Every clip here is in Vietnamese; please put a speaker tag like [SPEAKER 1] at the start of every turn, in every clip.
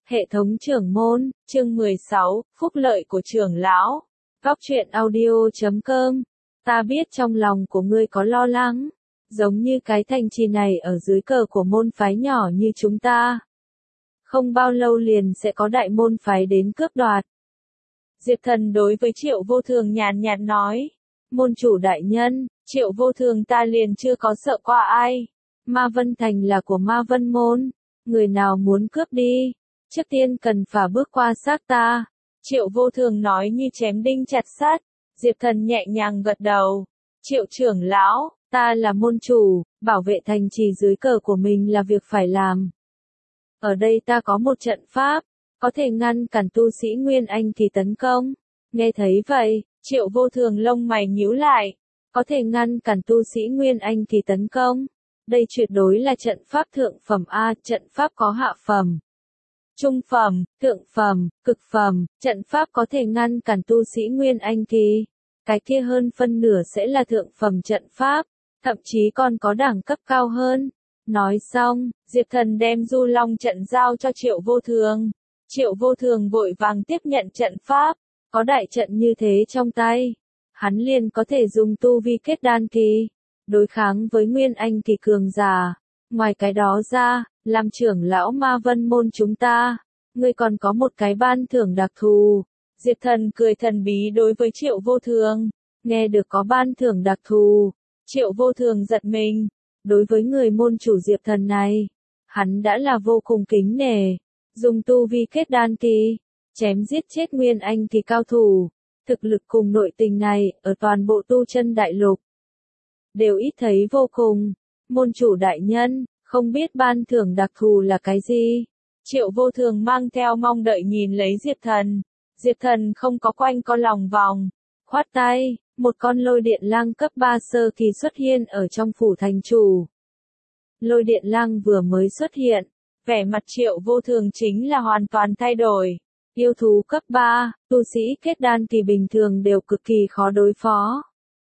[SPEAKER 1] Hệ thống trưởng môn, chương 16, phúc lợi của trưởng lão. Góc truyện audio.com. Ta biết trong lòng của ngươi có lo lắng, giống như cái thành trì này ở dưới cờ của môn phái nhỏ như chúng ta. Không bao lâu liền sẽ có đại môn phái đến cướp đoạt. Diệp Thần đối với Triệu Vô Thường nhàn nhạt nói, môn chủ đại nhân, Triệu Vô Thường ta liền chưa có sợ qua ai. Ma Vân Thành là của Ma Vân môn, người nào muốn cướp đi, trước tiên cần phải bước qua xác ta. Triệu Vô Thường nói như chém đinh chặt sắt. Diệp Thần nhẹ nhàng gật đầu. Triệu trưởng lão, ta là môn chủ, bảo vệ thành trì dưới cờ của mình là việc phải làm. Ở đây ta có một trận pháp, có thể ngăn cản tu sĩ Nguyên Anh kỳ tấn công. Nghe thấy vậy, Triệu Vô Thường lông mày nhíu lại. Có thể ngăn cản tu sĩ Nguyên Anh kỳ tấn công. Đây tuyệt đối là trận pháp thượng phẩm A, trận pháp có hạ phẩm, trung phẩm, thượng phẩm, cực phẩm, trận pháp có thể ngăn cản tu sĩ Nguyên Anh kỳ. Cái kia hơn phân nửa sẽ là thượng phẩm trận pháp, thậm chí còn có đẳng cấp cao hơn. Nói xong, Diệp Thần đem Du Long trận giao cho Triệu Vô Thường. Triệu Vô Thường vội vàng tiếp nhận trận pháp, có đại trận như thế trong tay, hắn liền có thể dùng tu vi kết đan kỳ, đối kháng với Nguyên Anh kỳ cường giả. Ngoài cái đó ra, làm trưởng lão Ma Vân môn chúng ta, ngươi còn có một cái ban thưởng đặc thù. Diệp Thần cười thần bí đối với Triệu Vô Thường, nghe được có ban thưởng đặc thù, Triệu Vô Thường giật mình. Đối với người môn chủ Diệp Thần này, hắn đã là vô cùng kính nể, dùng tu vi kết đan kỳ, chém giết chết Nguyên Anh kỳ cao thủ, thực lực cùng nội tình này, ở toàn bộ tu chân đại lục, đều ít thấy vô cùng. Môn chủ đại nhân, không biết ban thưởng đặc thù là cái gì? Triệu Vô Thường mang theo mong đợi nhìn lấy Diệp Thần. Diệp Thần không có quanh co lòng vòng, khoát tay, một con lôi điện lang cấp 3 sơ kỳ xuất hiện ở trong phủ thành chủ. Lôi điện lang vừa mới xuất hiện, vẻ mặt Triệu Vô Thường chính là hoàn toàn thay đổi. Yêu thú cấp 3, tu sĩ kết đan kỳ bình thường đều cực kỳ khó đối phó.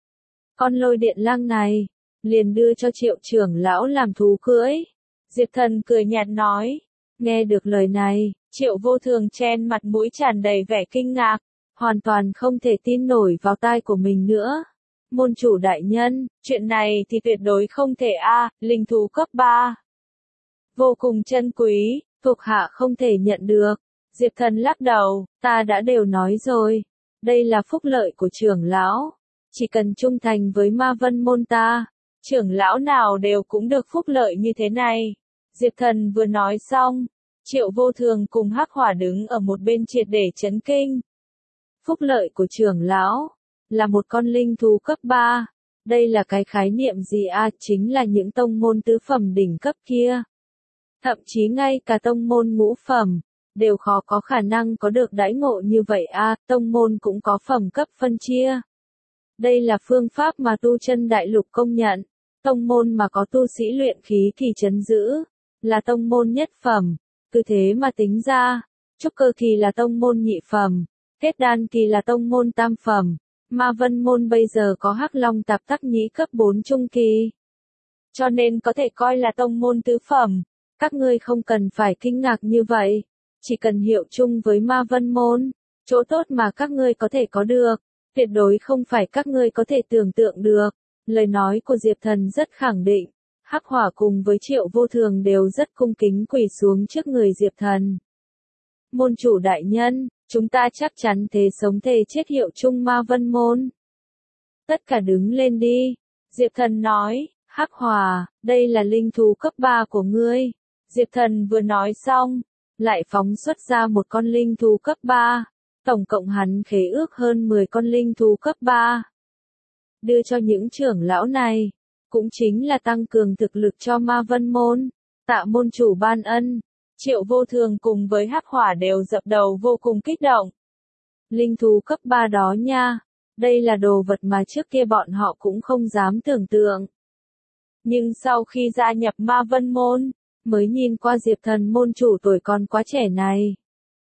[SPEAKER 1] Con lôi điện lang này, liền đưa cho Triệu trưởng lão làm thú cưỡi. Diệp Thần cười nhạt nói. Nghe được lời này, Triệu Vô Thường chen mặt mũi tràn đầy vẻ kinh ngạc, hoàn toàn không thể tin nổi vào tai của mình nữa. Môn chủ đại nhân, chuyện này thì tuyệt đối không thể a, linh thú cấp 3. Vô cùng chân quý, thuộc hạ không thể nhận được. Diệp Thần lắc đầu, ta đã đều nói rồi, đây là phúc lợi của trưởng lão. Chỉ cần trung thành với Ma Vân môn ta, trưởng lão nào đều cũng được phúc lợi như thế này. Diệp Thần vừa nói xong, Triệu Vô Thường cùng Hắc Hỏa đứng ở một bên triệt để chấn kinh. Phúc lợi của trưởng lão là một con linh thú cấp 3. Đây là cái khái niệm gì a? Chính là những tông môn tứ phẩm đỉnh cấp kia. Thậm chí ngay cả tông môn ngũ phẩm đều khó có khả năng có được đãi ngộ như vậy a, tông môn cũng có phẩm cấp phân chia. Đây là phương pháp mà tu chân đại lục công nhận. Tông môn mà có tu sĩ luyện khí kỳ trấn giữ, là tông môn nhất phẩm. Cứ thế mà tính ra, trúc cơ kỳ là tông môn nhị phẩm, kết đan kỳ là tông môn tam phẩm. Ma Vân môn bây giờ có Hắc Long Tạp Tắc Nhĩ cấp 4 trung kỳ, cho nên có thể coi là tông môn tứ phẩm. Các ngươi không cần phải kinh ngạc như vậy, chỉ cần hiệu chung với Ma Vân môn, chỗ tốt mà các ngươi có thể có được, tuyệt đối không phải các ngươi có thể tưởng tượng được. Lời nói của Diệp Thần rất khẳng định. Hắc Hỏa cùng với Triệu Vô Thường đều rất cung kính quỳ xuống trước người Diệp Thần. Môn chủ đại nhân, chúng ta chắc chắn thề sống thề chết hiệu chung Ma Vân môn. Tất cả đứng lên đi. Diệp Thần nói, Hắc Hỏa, đây là linh thú cấp 3 của ngươi. Diệp Thần vừa nói xong, lại phóng xuất ra một con linh thú cấp 3. Tổng cộng hắn khế ước hơn 10 con linh thú cấp 3. Đưa cho những trưởng lão này, cũng chính là tăng cường thực lực cho Ma Vân môn. Tạ môn chủ ban ân. Triệu Vô Thường cùng với Hắc Hỏa đều dập đầu vô cùng kích động. Linh thú cấp 3 đó nha, đây là đồ vật mà trước kia bọn họ cũng không dám tưởng tượng. Nhưng sau khi gia nhập Ma Vân môn, mới nhìn qua Diệp Thần môn chủ tuổi còn quá trẻ này.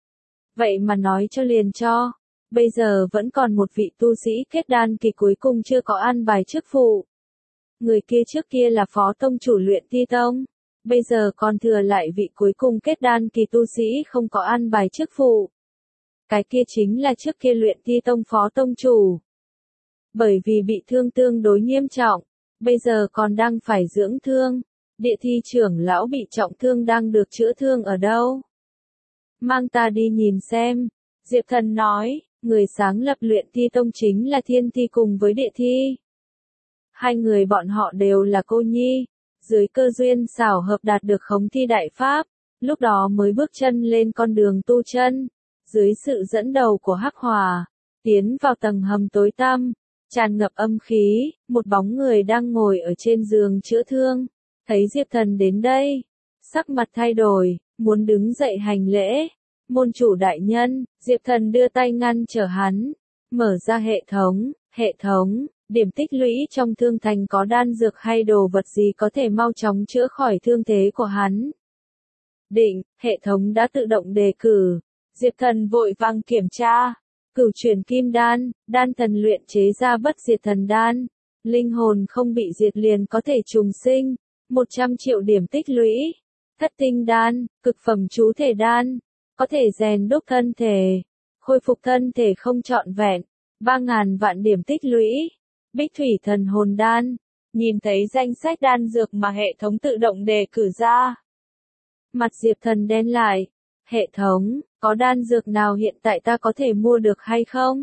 [SPEAKER 1] Vậy mà nói cho liền cho, bây giờ vẫn còn một vị tu sĩ kết đan kỳ cuối cùng chưa có an bài chức vụ. Người kia trước kia là phó tông chủ Luyện Ti Tông, bây giờ còn thừa lại vị cuối cùng kết đan kỳ tu sĩ không có an bài chức vụ. Cái kia chính là trước kia luyện thi tông phó tông chủ. Bởi vì bị thương tương đối nghiêm trọng, bây giờ còn đang phải dưỡng thương. Địa thi trưởng lão bị trọng thương đang được chữa thương ở đâu? Mang ta đi nhìn xem. Diệp Thần nói, người sáng lập luyện thi tông chính là thiên thi cùng với địa thi. Hai người bọn họ đều là cô nhi. Dưới cơ duyên xảo hợp đạt được khống thi đại pháp, lúc đó mới bước chân lên con đường tu chân. Dưới sự dẫn đầu của Hắc Hỏa, tiến vào tầng hầm tối tăm, tràn ngập âm khí, một bóng người đang ngồi ở trên giường chữa thương. Thấy Diệp Thần đến đây, sắc mặt thay đổi, muốn đứng dậy hành lễ. Môn chủ đại nhân, Diệp Thần đưa tay ngăn trở hắn, mở ra hệ thống, điểm tích lũy trong thương thành có đan dược hay đồ vật gì có thể mau chóng chữa khỏi thương thế của hắn. Định, hệ thống đã tự động đề cử. Diệp Thần vội vàng kiểm tra. Cửu chuyển kim đan, đan thần luyện chế ra bất diệt thần đan. Linh hồn không bị diệt liền có thể trùng sinh. 100 triệu điểm tích lũy. Thất tinh đan, cực phẩm chú thể đan. Có thể rèn đúc thân thể. Khôi phục thân thể không trọn vẹn. 3.000 vạn điểm tích lũy. Bích thủy thần hồn đan. Nhìn thấy danh sách đan dược mà hệ thống tự động đề cử ra. Mặt Diệp Thần đen lại. Hệ thống, có đan dược nào hiện tại ta có thể mua được hay không?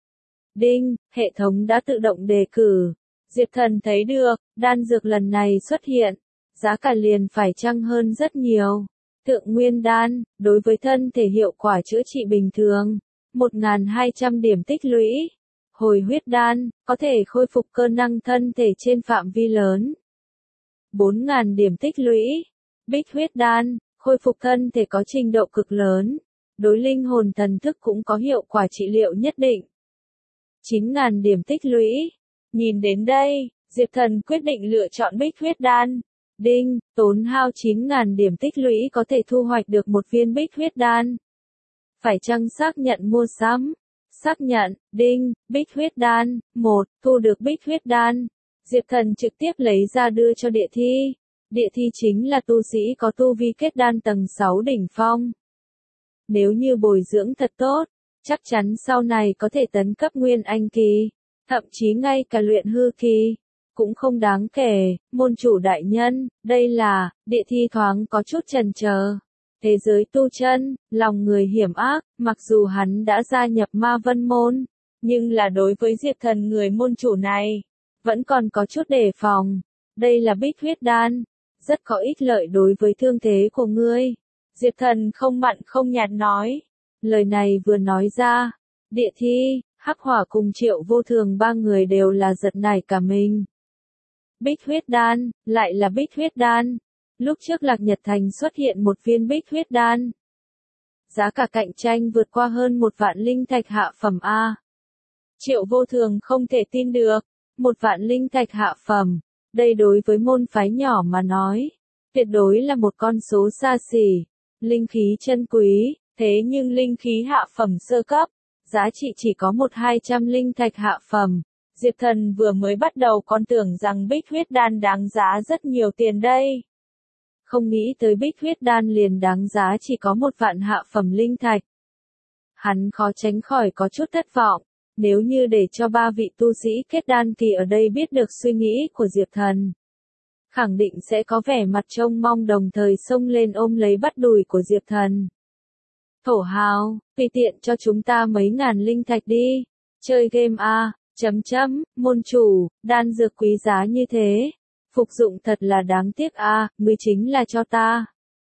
[SPEAKER 1] Đinh, hệ thống đã tự động đề cử. Diệp Thần thấy được, đan dược lần này xuất hiện. Giá cả liền phải chăng hơn rất nhiều. Thượng nguyên đan, đối với thân thể hiệu quả chữa trị bình thường. 1.200 điểm tích lũy. Hồi huyết đan, có thể khôi phục cơ năng thân thể trên phạm vi lớn. 4.000 điểm tích lũy. Bích huyết đan, khôi phục thân thể có trình độ cực lớn. Đối linh hồn thần thức cũng có hiệu quả trị liệu nhất định. 9.000 điểm tích lũy. Nhìn đến đây, Diệp Thần quyết định lựa chọn bích huyết đan. Đinh, tốn hao 9.000 điểm tích lũy có thể thu hoạch được một viên bích huyết đan. Phải chăng xác nhận mua sắm? Xác nhận, đinh, bích huyết đan, 1, thu được bích huyết đan. Diệp Thần trực tiếp lấy ra đưa cho địa thi. Địa thi chính là tu sĩ có tu vi kết đan tầng 6 đỉnh phong. Nếu như bồi dưỡng thật tốt, chắc chắn sau này có thể tấn cấp nguyên anh kỳ, thậm chí ngay cả luyện hư kỳ, cũng không đáng kể. Môn chủ đại nhân, đây là, địa thi thoáng có chút chần chờ. Thế giới tu chân, lòng người hiểm ác, mặc dù hắn đã gia nhập Ma Vân Môn, nhưng là đối với Diệp Thần người môn chủ này, vẫn còn có chút đề phòng. Đây là bích huyết đan, rất có ích lợi đối với thương thế của ngươi. Diệp Thần không mặn không nhạt nói. Lời này vừa nói ra, địa thi, Hắc Hỏa cùng Triệu Vô Thường ba người đều là giật nảy cả mình. Bích huyết đan, lại là bích huyết đan. Lúc trước Lạc Nhật Thành xuất hiện một viên bích huyết đan. Giá cả cạnh tranh vượt qua hơn 1 vạn linh thạch hạ phẩm A. Triệu Vô Thường không thể tin được. 1 vạn linh thạch hạ phẩm. Đây đối với môn phái nhỏ mà nói, tuyệt đối là một con số xa xỉ. Linh khí chân quý, thế nhưng linh khí hạ phẩm sơ cấp, giá trị chỉ có 1-200 linh thạch hạ phẩm. Diệp Thần vừa mới bắt đầu còn tưởng rằng bích huyết đan đáng giá rất nhiều tiền đây. Không nghĩ tới bích huyết đan liền đáng giá chỉ có 1 vạn hạ phẩm linh thạch. Hắn khó tránh khỏi có chút thất vọng. Nếu như để cho 3 vị tu sĩ kết đan kỳ ở đây biết được suy nghĩ của Diệp Thần, khẳng định sẽ có vẻ mặt trông mong đồng thời xông lên ôm lấy bắp đùi của Diệp Thần. Thổ hào, tùy tiện cho chúng ta mấy ngàn linh thạch đi. Chơi game a, môn chủ, đan dược quý giá như thế. Phục dụng thật là đáng tiếc a, ngươi chính là cho ta.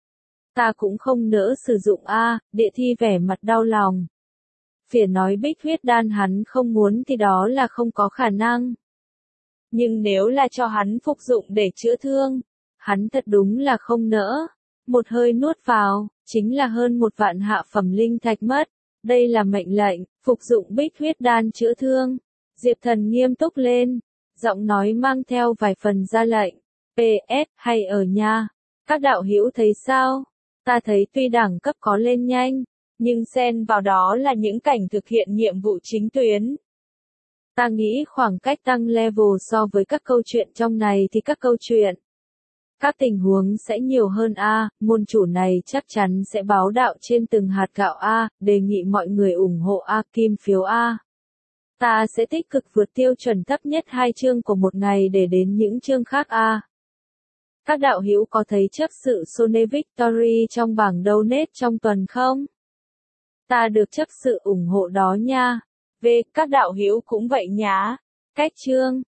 [SPEAKER 1] Ta cũng không nỡ sử dụng a, địa thi vẻ mặt đau lòng. Phiền nói bích huyết đan hắn không muốn thì đó là không có khả năng. Nhưng nếu là cho hắn phục dụng để chữa thương, hắn thật đúng là không nỡ. Một hơi nuốt vào, chính là hơn 1 vạn hạ phẩm linh thạch mất. Đây là mệnh lệnh, phục dụng bích huyết đan chữa thương. Diệp Thần nghiêm túc lên, giọng nói mang theo vài phần ra lệnh. PS, hay ở nhà. Các đạo hữu thấy sao? Ta thấy tuy đẳng cấp có lên nhanh, nhưng xen vào đó là những cảnh thực hiện nhiệm vụ chính tuyến. Ta nghĩ khoảng cách tăng level so với các câu chuyện trong này thì các câu chuyện Các tình huống sẽ nhiều hơn a, môn chủ này chắc chắn sẽ báo đạo trên từng hạt gạo a, đề nghị mọi người ủng hộ a, kim phiếu a. Ta sẽ tích cực vượt tiêu chuẩn thấp nhất 2 chương của một ngày để đến những chương khác a. Các đạo hữu có thấy chấp sự Sony Victory trong bảng donate trong tuần không? Ta được chấp sự ủng hộ đó nha. Các đạo hữu cũng vậy nhá. Cách chương